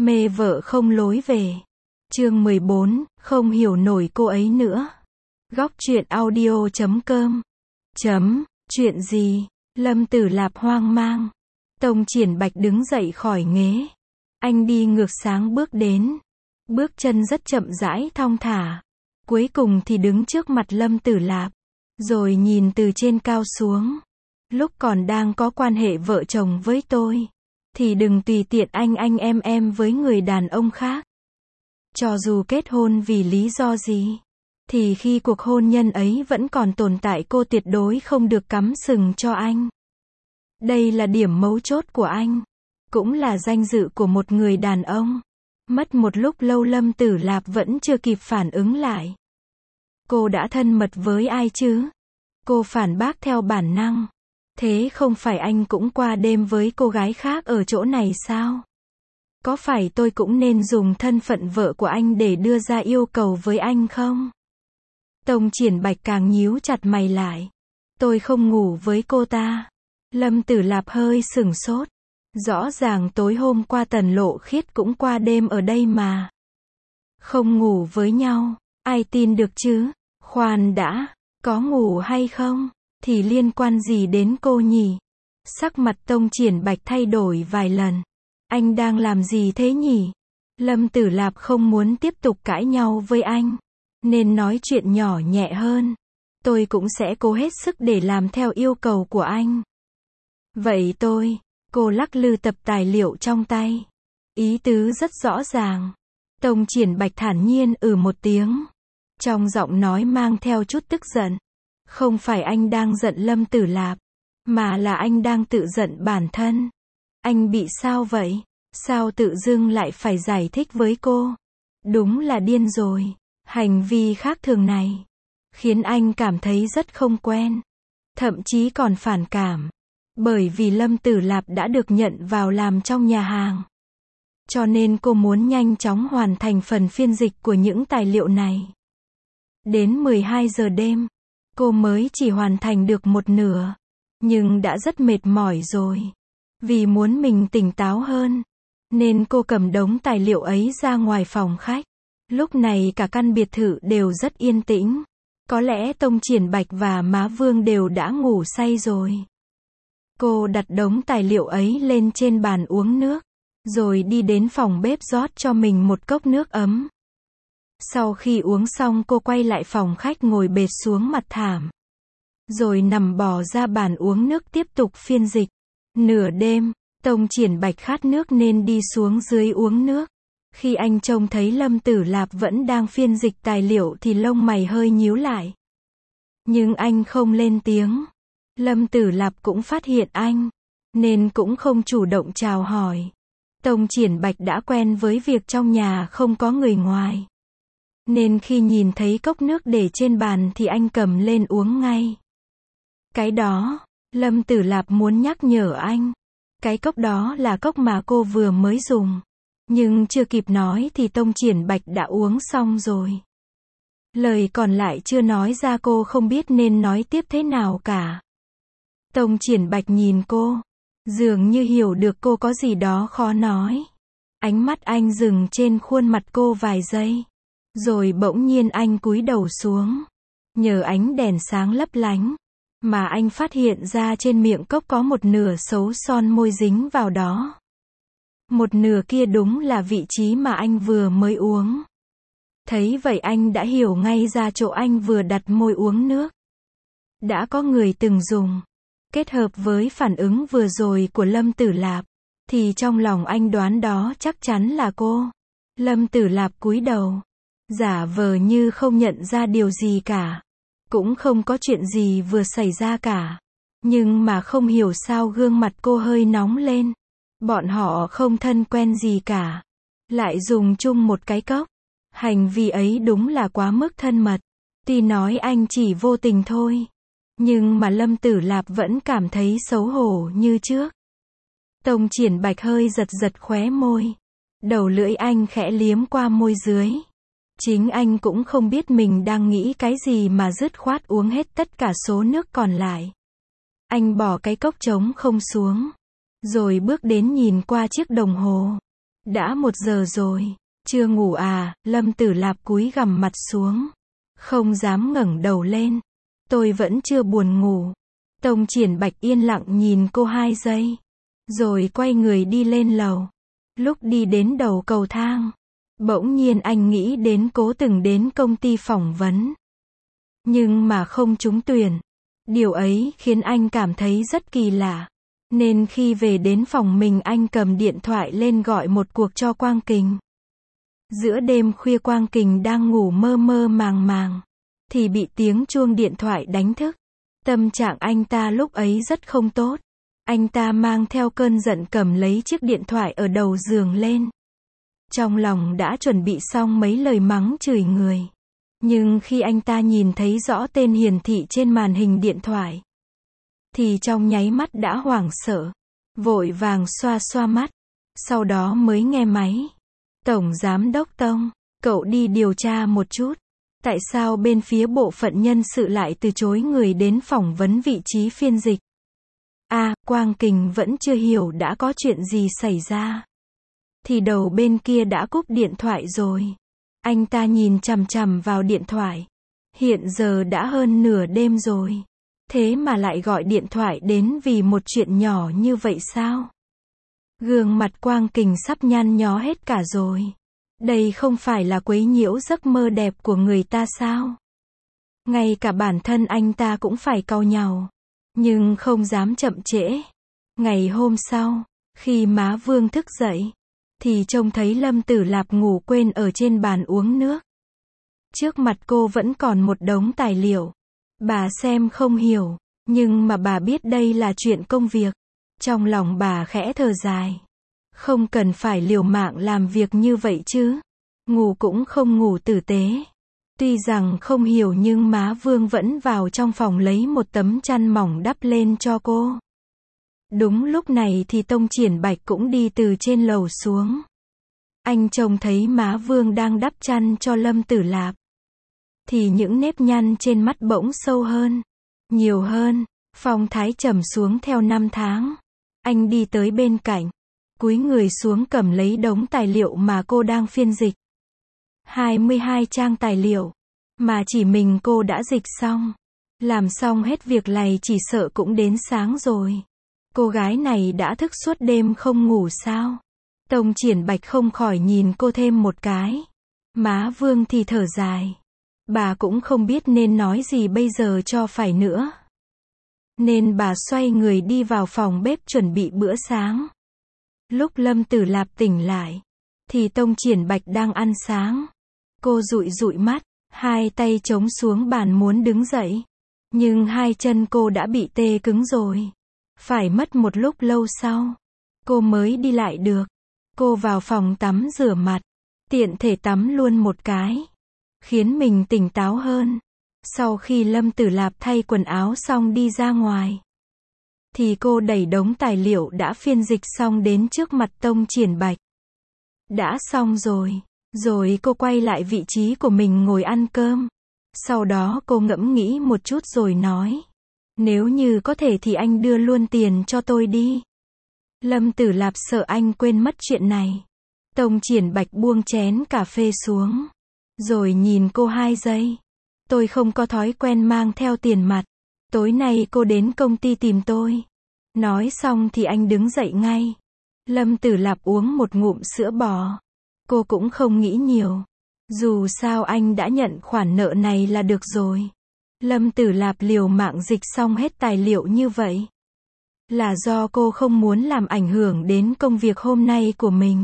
Mê vợ không lối về. Chương 14, không hiểu nổi cô ấy nữa. Góc truyện audio.com. Chuyện gì? Lâm Tử Lạp hoang mang. Tông Triển Bạch đứng dậy khỏi ghế. Anh đi ngược sáng bước đến. Bước chân rất chậm rãi thong thả. Cuối cùng thì đứng trước mặt Lâm Tử Lạp. Rồi nhìn từ trên cao xuống. Lúc còn đang có quan hệ vợ chồng với tôi, thì đừng tùy tiện anh em với người đàn ông khác. Cho dù kết hôn vì lý do gì, thì khi cuộc hôn nhân ấy vẫn còn tồn tại, cô tuyệt đối không được cắm sừng cho anh. Đây là điểm mấu chốt của anh, cũng là danh dự của một người đàn ông. Mất một lúc lâu Lâm Tử Lạp vẫn chưa kịp phản ứng lại. Cô đã thân mật với ai chứ? Cô phản bác theo bản năng. Thế không phải anh cũng qua đêm với cô gái khác ở chỗ này sao? Có phải tôi cũng nên dùng thân phận vợ của anh để đưa ra yêu cầu với anh không? Tông Triển Bạch càng nhíu chặt mày lại. Tôi không ngủ với cô ta. Lâm Tử Lạp hơi sửng sốt. Rõ ràng tối hôm qua Tần Lộ Khiết cũng qua đêm ở đây mà. Không ngủ với nhau, ai tin được chứ? Khoan đã, có ngủ hay không thì liên quan gì đến cô nhỉ? Sắc mặt Tông Triển Bạch thay đổi vài lần. Anh đang làm gì thế nhỉ? Lâm Tử Lạp không muốn tiếp tục cãi nhau với anh, nên nói chuyện nhỏ nhẹ hơn. Tôi cũng sẽ cố hết sức để làm theo yêu cầu của anh. Vậy cô lắc lư tập tài liệu trong tay. Ý tứ rất rõ ràng. Tông Triển Bạch thản nhiên một tiếng. Trong giọng nói mang theo chút tức giận. Không phải anh đang giận Lâm Tử Lạp, mà là anh đang tự giận bản thân. Anh bị sao vậy? Sao tự dưng lại phải giải thích với cô? Đúng là điên rồi. Hành vi khác thường này khiến anh cảm thấy rất không quen, thậm chí còn phản cảm. Bởi vì Lâm Tử Lạp đã được nhận vào làm trong nhà hàng, cho nên cô muốn nhanh chóng hoàn thành phần phiên dịch của những tài liệu này. Đến 12 giờ đêm, cô mới chỉ hoàn thành được một nửa, nhưng đã rất mệt mỏi rồi. Vì muốn mình tỉnh táo hơn, nên cô cầm đống tài liệu ấy ra ngoài phòng khách. Lúc này cả căn biệt thự đều rất yên tĩnh. Có lẽ Tông Triển Bạch và Má Vương đều đã ngủ say rồi. Cô đặt đống tài liệu ấy lên trên bàn uống nước, rồi đi đến phòng bếp rót cho mình một cốc nước ấm. Sau khi uống xong cô quay lại phòng khách ngồi bệt xuống mặt thảm, rồi nằm bò ra bàn uống nước tiếp tục phiên dịch. Nửa đêm, Tông Triển Bạch khát nước nên đi xuống dưới uống nước. Khi anh trông thấy Lâm Tử Lạp vẫn đang phiên dịch tài liệu thì lông mày hơi nhíu lại. Nhưng anh không lên tiếng. Lâm Tử Lạp cũng phát hiện anh, nên cũng không chủ động chào hỏi. Tông Triển Bạch đã quen với việc trong nhà không có người ngoài, nên khi nhìn thấy cốc nước để trên bàn thì anh cầm lên uống ngay. Cái đó, Lâm Tử Lạp muốn nhắc nhở anh. Cái cốc đó là cốc mà cô vừa mới dùng. Nhưng chưa kịp nói thì Tông Triển Bạch đã uống xong rồi. Lời còn lại chưa nói ra cô không biết nên nói tiếp thế nào cả. Tông Triển Bạch nhìn cô, dường như hiểu được cô có gì đó khó nói. Ánh mắt anh dừng trên khuôn mặt cô vài giây. Rồi bỗng nhiên anh cúi đầu xuống. Nhờ ánh đèn sáng lấp lánh, mà anh phát hiện ra trên miệng cốc có một nửa xấu son môi dính vào đó. Một nửa kia đúng là vị trí mà anh vừa mới uống. Thấy vậy anh đã hiểu ngay ra chỗ anh vừa đặt môi uống nước. Đã có người từng dùng. Kết hợp với phản ứng vừa rồi của Lâm Tử Lạp, thì trong lòng anh đoán đó chắc chắn là cô. Lâm Tử Lạp cúi đầu, giả vờ như không nhận ra điều gì cả. Cũng không có chuyện gì vừa xảy ra cả. Nhưng mà không hiểu sao gương mặt cô hơi nóng lên. Bọn họ không thân quen gì cả, lại dùng chung một cái cốc. Hành vi ấy đúng là quá mức thân mật. Tuy nói anh chỉ vô tình thôi, nhưng mà Lâm Tử Lạp vẫn cảm thấy xấu hổ như trước. Tông Triển Bạch hơi giật giật khóe môi. Đầu lưỡi anh khẽ liếm qua môi dưới. Chính anh cũng không biết mình đang nghĩ cái gì mà dứt khoát uống hết tất cả số nước còn lại. Anh bỏ cái cốc trống không xuống, rồi bước đến nhìn qua chiếc đồng hồ. Đã 1 giờ rồi. Chưa ngủ à? Lâm Tử Lạp cúi gằm mặt xuống. Không dám ngẩng đầu lên. Tôi vẫn chưa buồn ngủ. Tông Triển Bạch yên lặng nhìn cô 2 giây. Rồi quay người đi lên lầu. Lúc đi đến đầu cầu thang, bỗng nhiên anh nghĩ đến Cố từng đến công ty phỏng vấn. Nhưng mà không trúng tuyển. Điều ấy khiến anh cảm thấy rất kỳ lạ. Nên khi về đến phòng mình anh cầm điện thoại lên gọi một cuộc cho Quang Kình. Giữa đêm khuya Quang Kình đang ngủ mơ mơ màng màng. Thì bị tiếng chuông điện thoại đánh thức. Tâm trạng anh ta lúc ấy rất không tốt. Anh ta mang theo cơn giận cầm lấy chiếc điện thoại ở đầu giường lên. Trong lòng đã chuẩn bị xong mấy lời mắng chửi người. Nhưng khi anh ta nhìn thấy rõ tên hiển thị trên màn hình điện thoại, thì trong nháy mắt đã hoảng sợ. Vội vàng xoa xoa mắt. Sau đó mới nghe máy. Tổng Giám đốc Tông, cậu đi điều tra một chút. Tại sao bên phía bộ phận nhân sự lại từ chối người đến phỏng vấn vị trí phiên dịch? Quang Kình vẫn chưa hiểu đã có chuyện gì xảy ra. Thì đầu bên kia đã cúp điện thoại rồi. Anh ta nhìn chằm chằm vào điện thoại. Hiện giờ đã hơn nửa đêm rồi. Thế mà lại gọi điện thoại đến vì một chuyện nhỏ như vậy sao? Gương mặt Quang Kình sắp nhăn nhó hết cả rồi. Đây không phải là quấy nhiễu giấc mơ đẹp của người ta sao? Ngay cả bản thân anh ta cũng phải cau nhàu. Nhưng không dám chậm trễ. Ngày hôm sau, khi má Vương thức dậy, thì trông thấy Lâm Tử Lạp ngủ quên ở trên bàn uống nước. Trước mặt cô vẫn còn một đống tài liệu. Bà xem không hiểu, nhưng mà bà biết đây là chuyện công việc. Trong lòng bà khẽ thở dài. Không cần phải liều mạng làm việc như vậy chứ. Ngủ cũng không ngủ tử tế. Tuy rằng không hiểu nhưng má Vương vẫn vào trong phòng lấy một tấm chăn mỏng đắp lên cho cô. Đúng lúc này thì Tông Triển Bạch cũng đi từ trên lầu xuống. Anh trông thấy má Vương đang đắp chăn cho Lâm Tử Lạp. Thì những nếp nhăn trên mắt bỗng sâu hơn, nhiều hơn, phong thái trầm xuống theo năm tháng. Anh đi tới bên cạnh, cúi người xuống cầm lấy đống tài liệu mà cô đang phiên dịch. 22 trang tài liệu, mà chỉ mình cô đã dịch xong. Làm xong hết việc này chỉ sợ cũng đến sáng rồi. Cô gái này đã thức suốt đêm không ngủ sao? Tông Triển Bạch không khỏi nhìn cô thêm một cái. Má Vương thì thở dài. Bà cũng không biết nên nói gì bây giờ cho phải nữa. Nên bà xoay người đi vào phòng bếp chuẩn bị bữa sáng. Lúc Lâm Tử Lạp tỉnh lại, thì Tông Triển Bạch đang ăn sáng. Cô dụi dụi mắt, hai tay chống xuống bàn muốn đứng dậy. Nhưng hai chân cô đã bị tê cứng rồi. Phải mất một lúc lâu sau, cô mới đi lại được. Cô vào phòng tắm rửa mặt, tiện thể tắm luôn một cái, khiến mình tỉnh táo hơn. Sau khi Lâm Tử Lạp thay quần áo xong đi ra ngoài, thì cô đẩy đống tài liệu đã phiên dịch xong đến trước mặt Tông Triển Bạch. Đã xong rồi. Rồi cô quay lại vị trí của mình ngồi ăn cơm. Sau đó cô ngẫm nghĩ một chút rồi nói. Nếu như có thể thì anh đưa luôn tiền cho tôi đi. Lâm Tử Lạp sợ anh quên mất chuyện này. Tông Triển Bạch buông chén cà phê xuống. Rồi nhìn cô 2 giây. Tôi không có thói quen mang theo tiền mặt. Tối nay cô đến công ty tìm tôi. Nói xong thì anh đứng dậy ngay. Lâm Tử Lạp uống một ngụm sữa bò. Cô cũng không nghĩ nhiều. Dù sao anh đã nhận khoản nợ này là được rồi. Lâm Tử Lạp liều mạng dịch xong hết tài liệu như vậy. Là do cô không muốn làm ảnh hưởng đến công việc hôm nay của mình.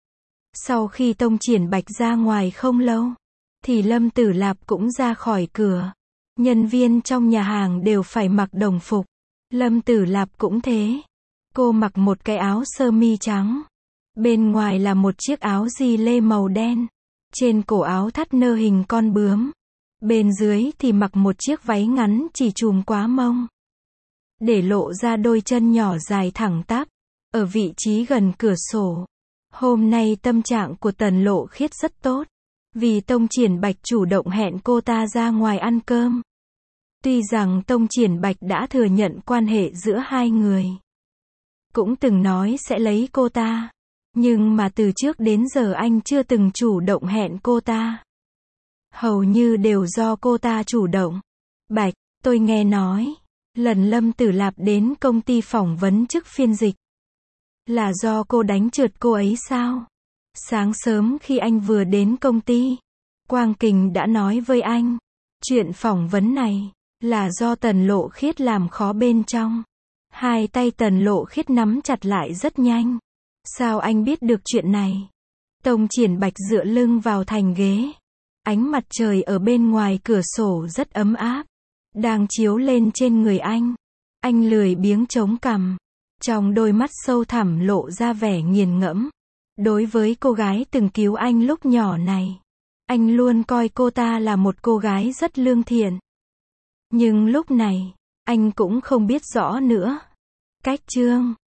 Sau khi Tông Triển Bạch ra ngoài không lâu, thì Lâm Tử Lạp cũng ra khỏi cửa. Nhân viên trong nhà hàng đều phải mặc đồng phục. Lâm Tử Lạp cũng thế. Cô mặc một cái áo sơ mi trắng. Bên ngoài là một chiếc áo gi lê màu đen. Trên cổ áo thắt nơ hình con bướm. Bên dưới thì mặc một chiếc váy ngắn chỉ chùm quá mông. Để lộ ra đôi chân nhỏ dài thẳng tắp. Ở vị trí gần cửa sổ. Hôm nay tâm trạng của Tần Lộ Khiết rất tốt. Vì Tông Triển Bạch chủ động hẹn cô ta ra ngoài ăn cơm. Tuy rằng Tông Triển Bạch đã thừa nhận quan hệ giữa hai người. Cũng từng nói sẽ lấy cô ta. Nhưng mà từ trước đến giờ anh chưa từng chủ động hẹn cô ta. Hầu như đều do cô ta chủ động. Bạch, tôi nghe nói, lần Lâm Tử Lạp đến công ty phỏng vấn chức phiên dịch, là do cô đánh trượt cô ấy sao? Sáng sớm khi anh vừa đến công ty, Quang Kình đã nói với anh, chuyện phỏng vấn này, là do Tần Lộ Khiết làm khó bên trong. Hai tay Tần Lộ Khiết nắm chặt lại rất nhanh. Sao anh biết được chuyện này? Tông Triển Bạch dựa lưng vào thành ghế. Ánh mặt trời ở bên ngoài cửa sổ rất ấm áp, đang chiếu lên trên người anh. Anh lười biếng chống cằm. Trong đôi mắt sâu thẳm lộ ra vẻ nghiền ngẫm. Đối với cô gái từng cứu anh lúc nhỏ này, anh luôn coi cô ta là một cô gái rất lương thiện. Nhưng lúc này, anh cũng không biết rõ nữa. Cách chương